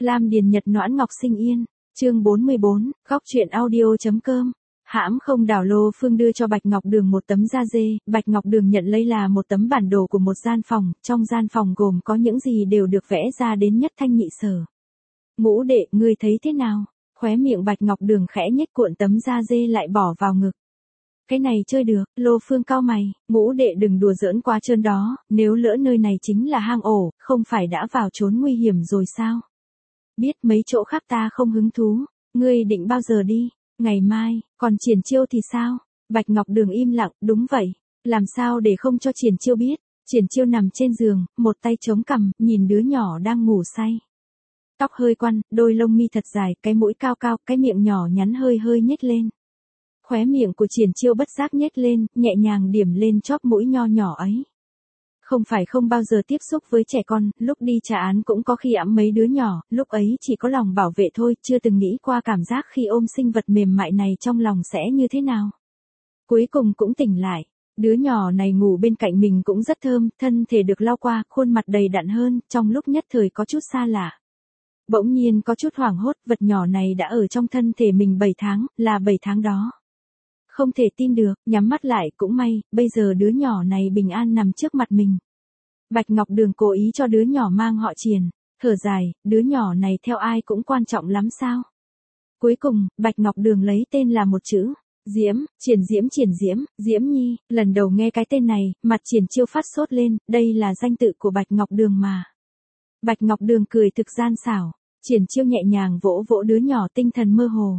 Lam Điền Nhật Noãn Ngọc Sinh Yên, chương 44, góc truyện audio.com. Hãm không đảo Lô Phương đưa cho Bạch Ngọc Đường một tấm da dê, Bạch Ngọc Đường nhận lấy là một tấm bản đồ của một gian phòng, trong gian phòng gồm có những gì đều được vẽ ra đến nhất thanh nhị sở. Ngũ đệ, ngươi thấy thế nào? Khóe miệng Bạch Ngọc Đường khẽ nhếch cuộn tấm da dê lại bỏ vào ngực. Cái này chơi được, Lô Phương cau mày, ngũ đệ đừng đùa giỡn quá trơn đó, nếu lỡ nơi này chính là hang ổ, không phải đã vào trốn nguy hiểm rồi sao? Biết mấy chỗ khác ta không hứng thú, ngươi định bao giờ đi? Ngày mai, còn Triển Chiêu thì sao? Bạch Ngọc Đường im lặng, đúng vậy, làm sao để không cho Triển Chiêu biết? Triển Chiêu nằm trên giường, một tay chống cằm, nhìn đứa nhỏ đang ngủ say. Tóc hơi quăn, đôi lông mi thật dài, cái mũi cao cao, cái miệng nhỏ nhắn hơi hơi nhếch lên. Khóe miệng của Triển Chiêu bất giác nhếch lên, nhẹ nhàng điểm lên chóp mũi nho nhỏ ấy. Không phải không bao giờ tiếp xúc với trẻ con, lúc đi trả án cũng có khi ẵm mấy đứa nhỏ, lúc ấy chỉ có lòng bảo vệ thôi, chưa từng nghĩ qua cảm giác khi ôm sinh vật mềm mại này trong lòng sẽ như thế nào. Cuối cùng cũng tỉnh lại, đứa nhỏ này ngủ bên cạnh mình cũng rất thơm, thân thể được lau qua, khuôn mặt đầy đặn hơn, trong lúc nhất thời có chút xa lạ. Bỗng nhiên có chút hoảng hốt, vật nhỏ này đã ở trong thân thể mình 7 tháng, là 7 tháng đó. Không thể tin được, nhắm mắt lại cũng may, bây giờ đứa nhỏ này bình an nằm trước mặt mình. Bạch Ngọc Đường cố ý cho đứa nhỏ mang họ Triển, thở dài, đứa nhỏ này theo ai cũng quan trọng lắm sao. Cuối cùng, Bạch Ngọc Đường lấy tên là một chữ, Diễm, Triển Diễm, Diễm Nhi, lần đầu nghe cái tên này, mặt Triển Chiêu phát sốt lên, đây là danh tự của Bạch Ngọc Đường mà. Bạch Ngọc Đường cười thực gian xảo, Triển Chiêu nhẹ nhàng vỗ vỗ đứa nhỏ tinh thần mơ hồ.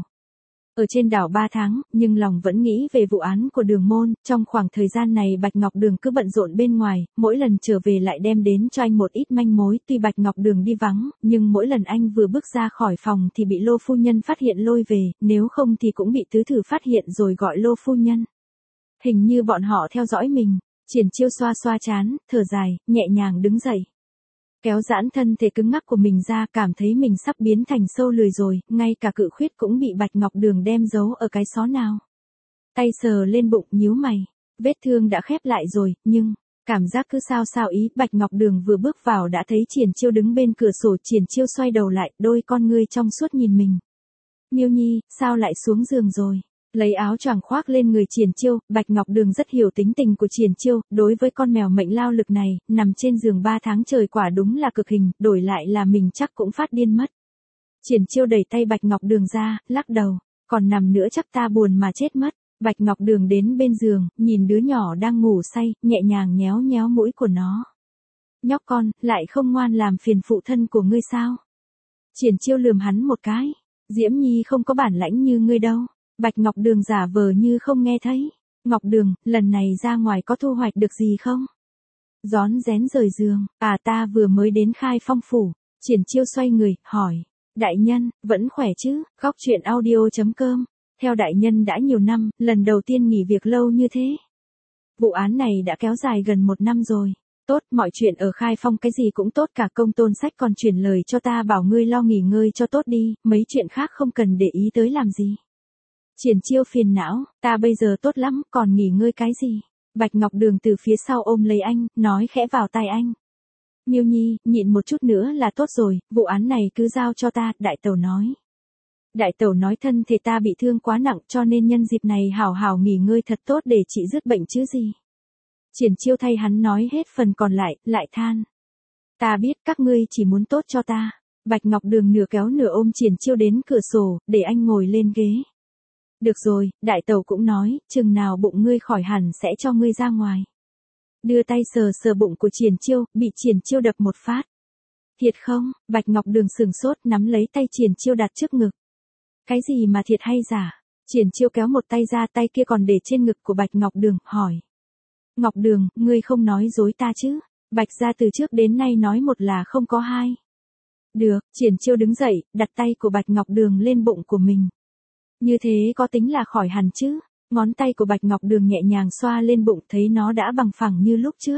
Ở trên đảo 3 tháng, nhưng lòng vẫn nghĩ về vụ án của Đường Môn, trong khoảng thời gian này Bạch Ngọc Đường cứ bận rộn bên ngoài, mỗi lần trở về lại đem đến cho anh một ít manh mối, tuy Bạch Ngọc Đường đi vắng, nhưng mỗi lần anh vừa bước ra khỏi phòng thì bị Lô phu nhân phát hiện lôi về, nếu không thì cũng bị tứ thử phát hiện rồi gọi Lô phu nhân. Hình như bọn họ theo dõi mình, Triển Chiêu xoa xoa trán, thở dài, nhẹ nhàng đứng dậy. Kéo giãn thân thể cứng ngắc của mình ra, cảm thấy mình sắp biến thành sâu lười rồi, ngay cả cự khuyết cũng bị Bạch Ngọc Đường đem giấu ở cái xó nào. Tay sờ lên bụng, nhíu mày, vết thương đã khép lại rồi, nhưng, cảm giác cứ sao sao ý, Bạch Ngọc Đường vừa bước vào đã thấy Triển Chiêu đứng bên cửa sổ, Triển Chiêu xoay đầu lại, đôi con ngươi trong suốt nhìn mình. Miêu Nhi, sao lại xuống giường rồi? Lấy áo choàng khoác lên người Triển Chiêu, Bạch Ngọc Đường rất hiểu tính tình của Triển Chiêu, đối với con mèo mệnh lao lực này, nằm trên giường 3 tháng trời quả đúng là cực hình, đổi lại là mình chắc cũng phát điên mất. Triển Chiêu đẩy tay Bạch Ngọc Đường ra, lắc đầu, còn nằm nữa chắc ta buồn mà chết mất. Bạch Ngọc Đường đến bên giường, nhìn đứa nhỏ đang ngủ say, nhẹ nhàng nhéo nhéo mũi của nó. Nhóc con, lại không ngoan làm phiền phụ thân của ngươi sao? Triển Chiêu lườm hắn một cái, Diễm Nhi không có bản lãnh như ngươi đâu. Bạch Ngọc Đường giả vờ như không nghe thấy. Ngọc Đường, lần này ra ngoài có thu hoạch được gì không? Rón rén rời giường, ta vừa mới đến Khai Phong phủ. Triển Chiêu xoay người, hỏi. Đại nhân, vẫn khỏe chứ? Góc truyện audio.com. Theo đại nhân đã nhiều năm, lần đầu tiên nghỉ việc lâu như thế. Vụ án này đã kéo dài gần 1 năm rồi. Tốt, mọi chuyện ở Khai Phong cái gì cũng tốt cả, Công Tôn Sách còn truyền lời cho ta bảo ngươi lo nghỉ ngơi cho tốt đi, mấy chuyện khác không cần để ý tới làm gì. Triển Chiêu phiền não, ta bây giờ tốt lắm, còn nghỉ ngơi cái gì? Bạch Ngọc Đường từ phía sau ôm lấy anh, nói khẽ vào tai anh. Miêu Nhi, nhịn một chút nữa là tốt rồi, vụ án này cứ giao cho ta, đại tẩu nói. Đại tẩu nói thân thể ta bị thương quá nặng cho nên nhân dịp này hảo hảo nghỉ ngơi thật tốt để trị dứt bệnh chứ gì. Triển Chiêu thay hắn nói hết phần còn lại than. Ta biết các ngươi chỉ muốn tốt cho ta. Bạch Ngọc Đường nửa kéo nửa ôm Triển Chiêu đến cửa sổ, để anh ngồi lên ghế. Được rồi, đại tẩu cũng nói, chừng nào bụng ngươi khỏi hẳn sẽ cho ngươi ra ngoài. Đưa tay sờ sờ bụng của Triển Chiêu, bị Triển Chiêu đập một phát. Thiệt không? Bạch Ngọc Đường sừng sốt nắm lấy tay Triển Chiêu đặt trước ngực. Cái gì mà thiệt hay giả? Triển Chiêu kéo một tay ra, tay kia còn để trên ngực của Bạch Ngọc Đường, hỏi. Ngọc Đường, ngươi không nói dối ta chứ? Bạch gia từ trước đến nay nói một là không có hai. Được, Triển Chiêu đứng dậy, đặt tay của Bạch Ngọc Đường lên bụng của mình. Như thế có tính là khỏi hẳn chứ? Ngón tay của Bạch Ngọc Đường nhẹ nhàng xoa lên bụng, thấy nó đã bằng phẳng như lúc trước.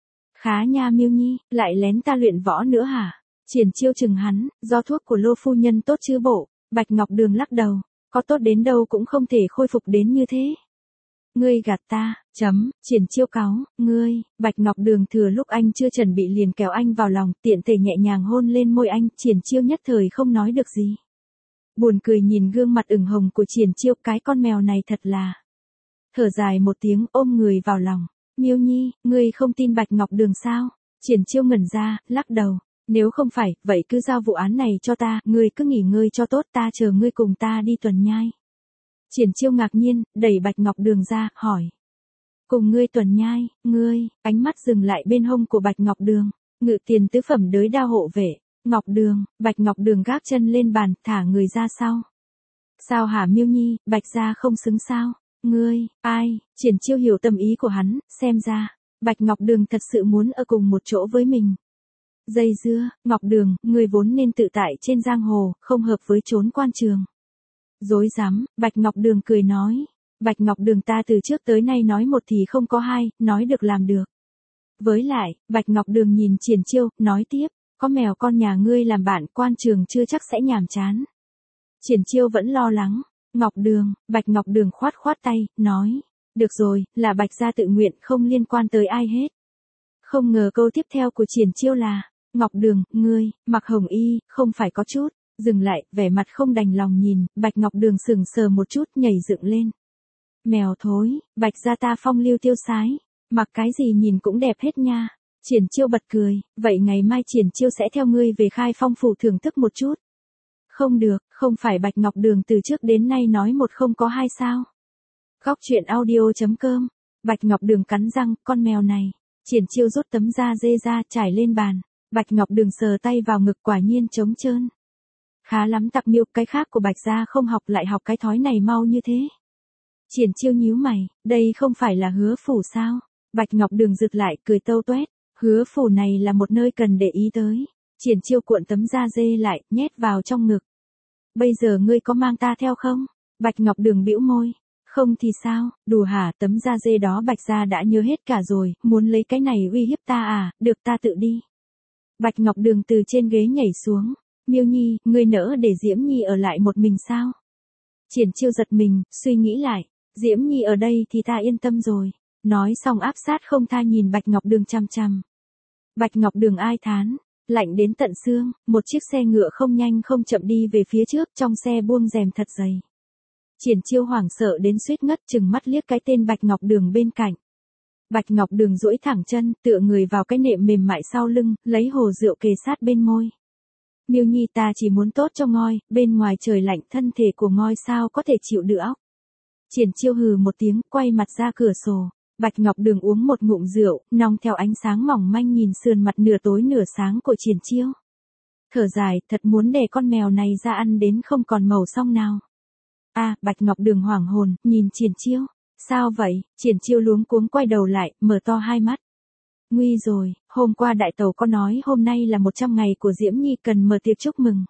Khá nha Miêu Nhi, lại lén ta luyện võ nữa hả? Triển Chiêu chừng hắn, do thuốc của Lô phu nhân tốt chứ bộ. Bạch Ngọc Đường lắc đầu, có tốt đến đâu cũng không thể khôi phục đến như thế. Ngươi gạt ta, Triển Chiêu cáu, ngươi, Bạch Ngọc Đường thừa lúc anh chưa chuẩn bị liền kéo anh vào lòng, tiện thể nhẹ nhàng hôn lên môi anh, Triển Chiêu nhất thời không nói được gì. Buồn cười nhìn gương mặt ửng hồng của Triển Chiêu, cái con mèo này thật là. Thở dài một tiếng, ôm người vào lòng. Miêu Nhi, ngươi không tin Bạch Ngọc Đường sao? Triển Chiêu ngẩn ra, lắc đầu. Nếu không phải, vậy cứ giao vụ án này cho ta, ngươi cứ nghỉ ngơi cho tốt, ta chờ ngươi cùng ta đi tuần nhai. Triển Chiêu ngạc nhiên, đẩy Bạch Ngọc Đường ra, hỏi. Cùng ngươi tuần nhai, ngươi, ánh mắt dừng lại bên hông của Bạch Ngọc Đường. Ngự tiền tứ phẩm đới đao hộ vệ. Ngọc Đường, Bạch Ngọc Đường gác chân lên bàn, thả người ra sau. Sao hả Miêu Nhi, Bạch gia không xứng sao? Ngươi, ai? Triển Chiêu hiểu tâm ý của hắn, xem ra, Bạch Ngọc Đường thật sự muốn ở cùng một chỗ với mình. Dây dưa, Ngọc Đường, ngươi vốn nên tự tại trên giang hồ, không hợp với trốn quan trường. Dối rắm, Bạch Ngọc Đường cười nói. Bạch Ngọc Đường ta từ trước tới nay nói một thì không có hai, nói được làm được. Với lại, Bạch Ngọc Đường nhìn Triển Chiêu, nói tiếp, có mèo con nhà ngươi làm bạn, quan trường chưa chắc sẽ nhàm chán. Triển Chiêu vẫn lo lắng. Ngọc Đường, Bạch Ngọc Đường khoát khoát tay, nói. Được rồi, là Bạch gia tự nguyện, không liên quan tới ai hết. Không ngờ câu tiếp theo của Triển Chiêu là. Ngọc Đường, ngươi, mặc hồng y, không phải có chút. Dừng lại, vẻ mặt không đành lòng nhìn, Bạch Ngọc Đường sững sờ một chút, nhảy dựng lên. Mèo thối, Bạch gia ta phong lưu tiêu sái. Mặc cái gì nhìn cũng đẹp hết nha. Triển Chiêu bật cười, vậy ngày mai Triển Chiêu sẽ theo ngươi về Khai Phong phủ thưởng thức một chút. Không được, không phải Bạch Ngọc Đường từ trước đến nay nói một không có hai sao. Góc truyện audio.com, Bạch Ngọc Đường cắn răng, con mèo này. Triển Chiêu rút tấm da dê ra, trải lên bàn. Bạch Ngọc Đường sờ tay vào ngực, quả nhiên trống trơn. Khá lắm Tặc Miêu, cái khác của Bạch gia không học lại học cái thói này mau như thế. Triển Chiêu nhíu mày, đây không phải là Hứa phủ sao? Bạch Ngọc Đường rực lại, cười tâu toét. Hứa phủ này là một nơi cần để ý tới. Triển Chiêu cuộn tấm da dê lại, nhét vào trong ngực. Bây giờ ngươi có mang ta theo không? Bạch Ngọc Đường bĩu môi. Không thì sao, đùa hả, tấm da dê đó Bạch gia đã nhớ hết cả rồi, muốn lấy cái này uy hiếp ta à, được ta tự đi. Bạch Ngọc Đường từ trên ghế nhảy xuống. Miêu Nhi, ngươi nỡ để Diễm Nhi ở lại một mình sao? Triển Chiêu giật mình, suy nghĩ lại. Diễm Nhi ở đây thì ta yên tâm rồi. Nói xong áp sát không tha nhìn Bạch Ngọc Đường chằm chằm. Bạch Ngọc Đường ai thán. Lạnh đến tận xương, một chiếc xe ngựa không nhanh không chậm đi về phía trước, trong xe buông rèm thật dày. Triển Chiêu hoảng sợ đến suýt ngất, chừng mắt liếc cái tên Bạch Ngọc Đường bên cạnh. Bạch Ngọc Đường duỗi thẳng chân, tựa người vào cái nệm mềm mại sau lưng, lấy hồ rượu kề sát bên môi. Miêu Nhi, ta chỉ muốn tốt cho Ngoi, bên ngoài trời lạnh, thân thể của Ngoi sao có thể chịu được óc. Triển Chiêu hừ một tiếng, quay mặt ra cửa sổ. Bạch Ngọc Đường uống một ngụm rượu, nong theo ánh sáng mỏng manh nhìn sườn mặt nửa tối nửa sáng của Triển Chiêu. Thở dài, thật muốn để con mèo này ra ăn đến không còn màu xong nào. Bạch Ngọc Đường hoảng hồn, nhìn Triển Chiêu. Sao vậy? Triển Chiêu luống cuống quay đầu lại, mở to hai mắt. Nguy rồi, hôm qua đại tẩu có nói hôm nay là 100 ngày của Diễm Nhi, cần mở tiệc chúc mừng.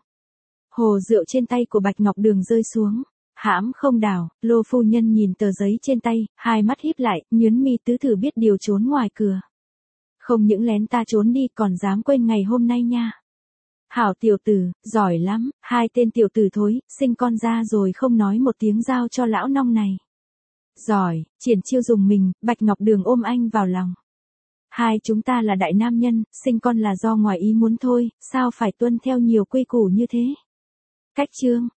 Hồ rượu trên tay của Bạch Ngọc Đường rơi xuống. Hãm không đảo, Lô phu nhân nhìn tờ giấy trên tay, hai mắt híp lại, nhướng mi tứ thử biết điều trốn ngoài cửa. Không những lén ta trốn đi còn dám quên ngày hôm nay nha. Hảo tiểu tử, giỏi lắm, hai tên tiểu tử thối, sinh con ra rồi không nói một tiếng giao cho lão nong này. Giỏi, Triển Chiêu dùng mình, Bạch Ngọc Đường ôm anh vào lòng. Hai chúng ta là đại nam nhân, sinh con là do ngoài ý muốn thôi, sao phải tuân theo nhiều quy củ như thế. Cách chương.